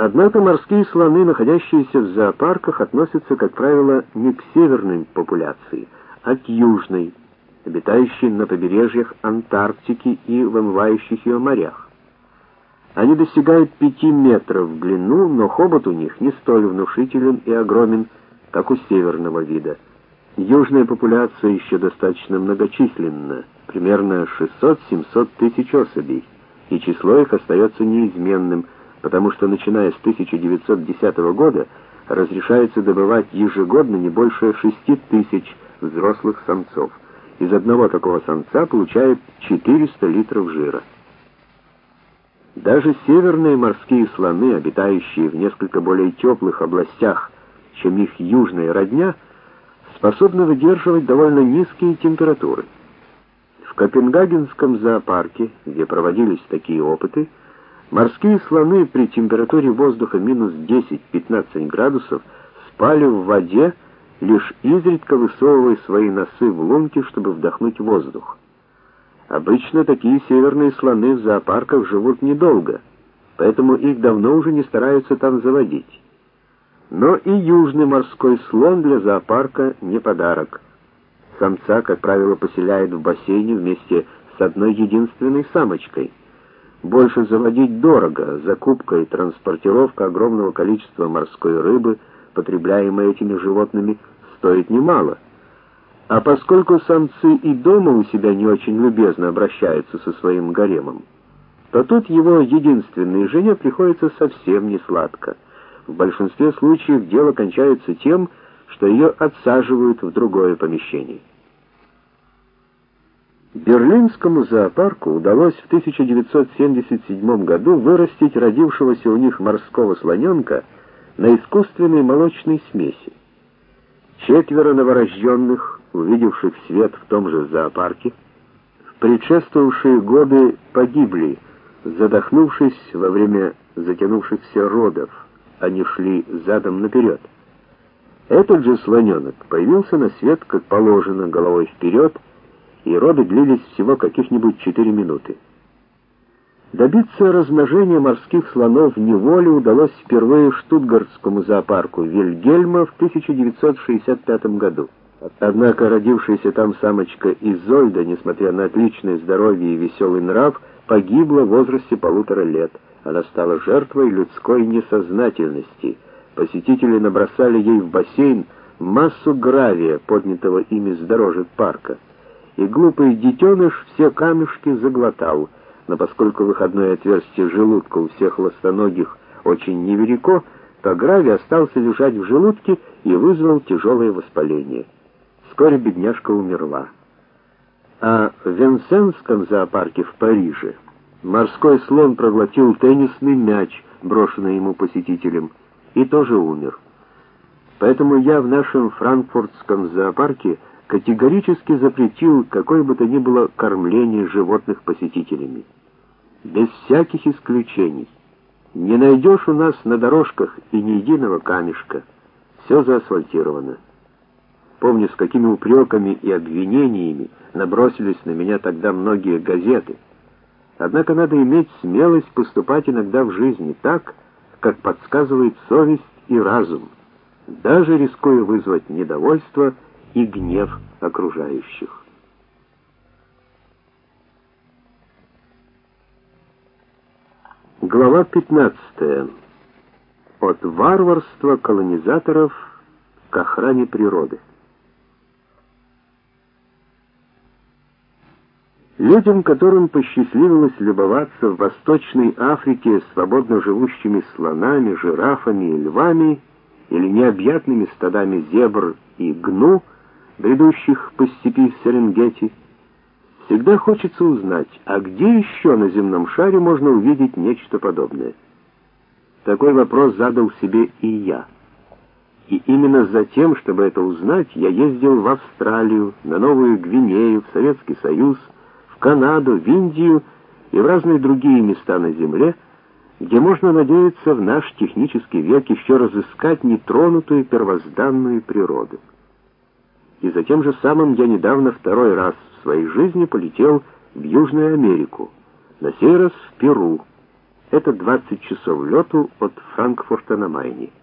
Однако морские слоны, находящиеся в зоопарках, относятся, как правило, не к северной популяции, а к южной, обитающей на побережьях Антарктики и в омывающих ее морях. Они достигают 5 метров в длину, но хобот у них не столь внушителен и огромен, как у северного вида. Южная популяция еще достаточно многочисленна, примерно 600-700 тысяч особей, и число их остается неизменным, потому что начиная с 1910 года разрешается добывать ежегодно не больше 6 тысяч взрослых самцов. Из одного такого самца получают 400 литров жира. Даже северные морские слоны, обитающие в несколько более теплых областях, чем их южная родня, способны выдерживать довольно низкие температуры. В Копенгагенском зоопарке, где проводились такие опыты, морские слоны при температуре воздуха минус 10-15 градусов спали в воде, лишь изредка высовывая свои носы в лунки, чтобы вдохнуть воздух. Обычно такие северные слоны в зоопарках живут недолго, поэтому их давно уже не стараются там заводить. Но и южный морской слон для зоопарка не подарок. Самца, как правило, поселяют в бассейне вместе с одной единственной самочкой. Больше заводить дорого, закупка и транспортировка огромного количества морской рыбы, потребляемой этими животными, стоит немало. А поскольку самцы и дома у себя не очень любезно обращаются со своим гаремом, то тут его единственной жене приходится совсем не сладко. В большинстве случаев дело кончается тем, что ее отсаживают в другое помещение. Берлинскому зоопарку удалось в 1977 году вырастить родившегося у них морского слоненка на искусственной молочной смеси. 4 новорожденных, увидевших свет в том же зоопарке, в предшествовавшие годы погибли, задохнувшись во время затянувшихся родов. Они шли задом наперед. Этот же слоненок появился на свет, как положено, головой вперед, и роды длились всего каких-нибудь 4 минуты. Добиться размножения морских слонов в неволе удалось впервые штутгартскому зоопарку Вильгельма в 1965 году. Однако родившаяся там самочка Изольда, несмотря на отличное здоровье и веселый нрав, погибла в возрасте 1,5 лет. Она стала жертвой людской несознательности. Посетители набросали ей в бассейн массу гравия, поднятого ими с дорожек парка. И глупый детеныш все камешки заглотал, но поскольку выходное отверстие желудка у всех ластоногих очень невелико, то гравий остался лежать в желудке и вызвал тяжелое воспаление. Вскоре бедняжка умерла. А в Венсенском зоопарке в Париже морской слон проглотил теннисный мяч, брошенный ему посетителем, и тоже умер. Поэтому я в нашем франкфуртском зоопарке категорически запретил какое бы то ни было кормление животных посетителями. Без всяких исключений. Не найдешь у нас на дорожках и ни единого камешка. Все заасфальтировано. Помню, с какими упреками и обвинениями набросились на меня тогда многие газеты. Однако надо иметь смелость поступать иногда в жизни так, как подсказывает совесть и разум, даже рискуя вызвать недовольство и гнев окружающих. Глава 15. От варварства колонизаторов к охране природы. Людям, которым посчастливилось любоваться в Восточной Африке свободно живущими слонами, жирафами и львами или необъятными стадами зебр и гну, бредущих по степи Серенгети, всегда хочется узнать, а где еще на земном шаре можно увидеть нечто подобное. Такой вопрос задал себе и я. И именно за тем, чтобы это узнать, я ездил в Австралию, на Новую Гвинею, в Советский Союз, в Канаду, в Индию и в разные другие места на Земле, где можно надеяться в наш технический век еще разыскать нетронутую первозданную природу. И за тем же самым я недавно 2-й раз в своей жизни полетел в Южную Америку, на сей раз в Перу. Это 20 часов лету от Франкфурта на Майне.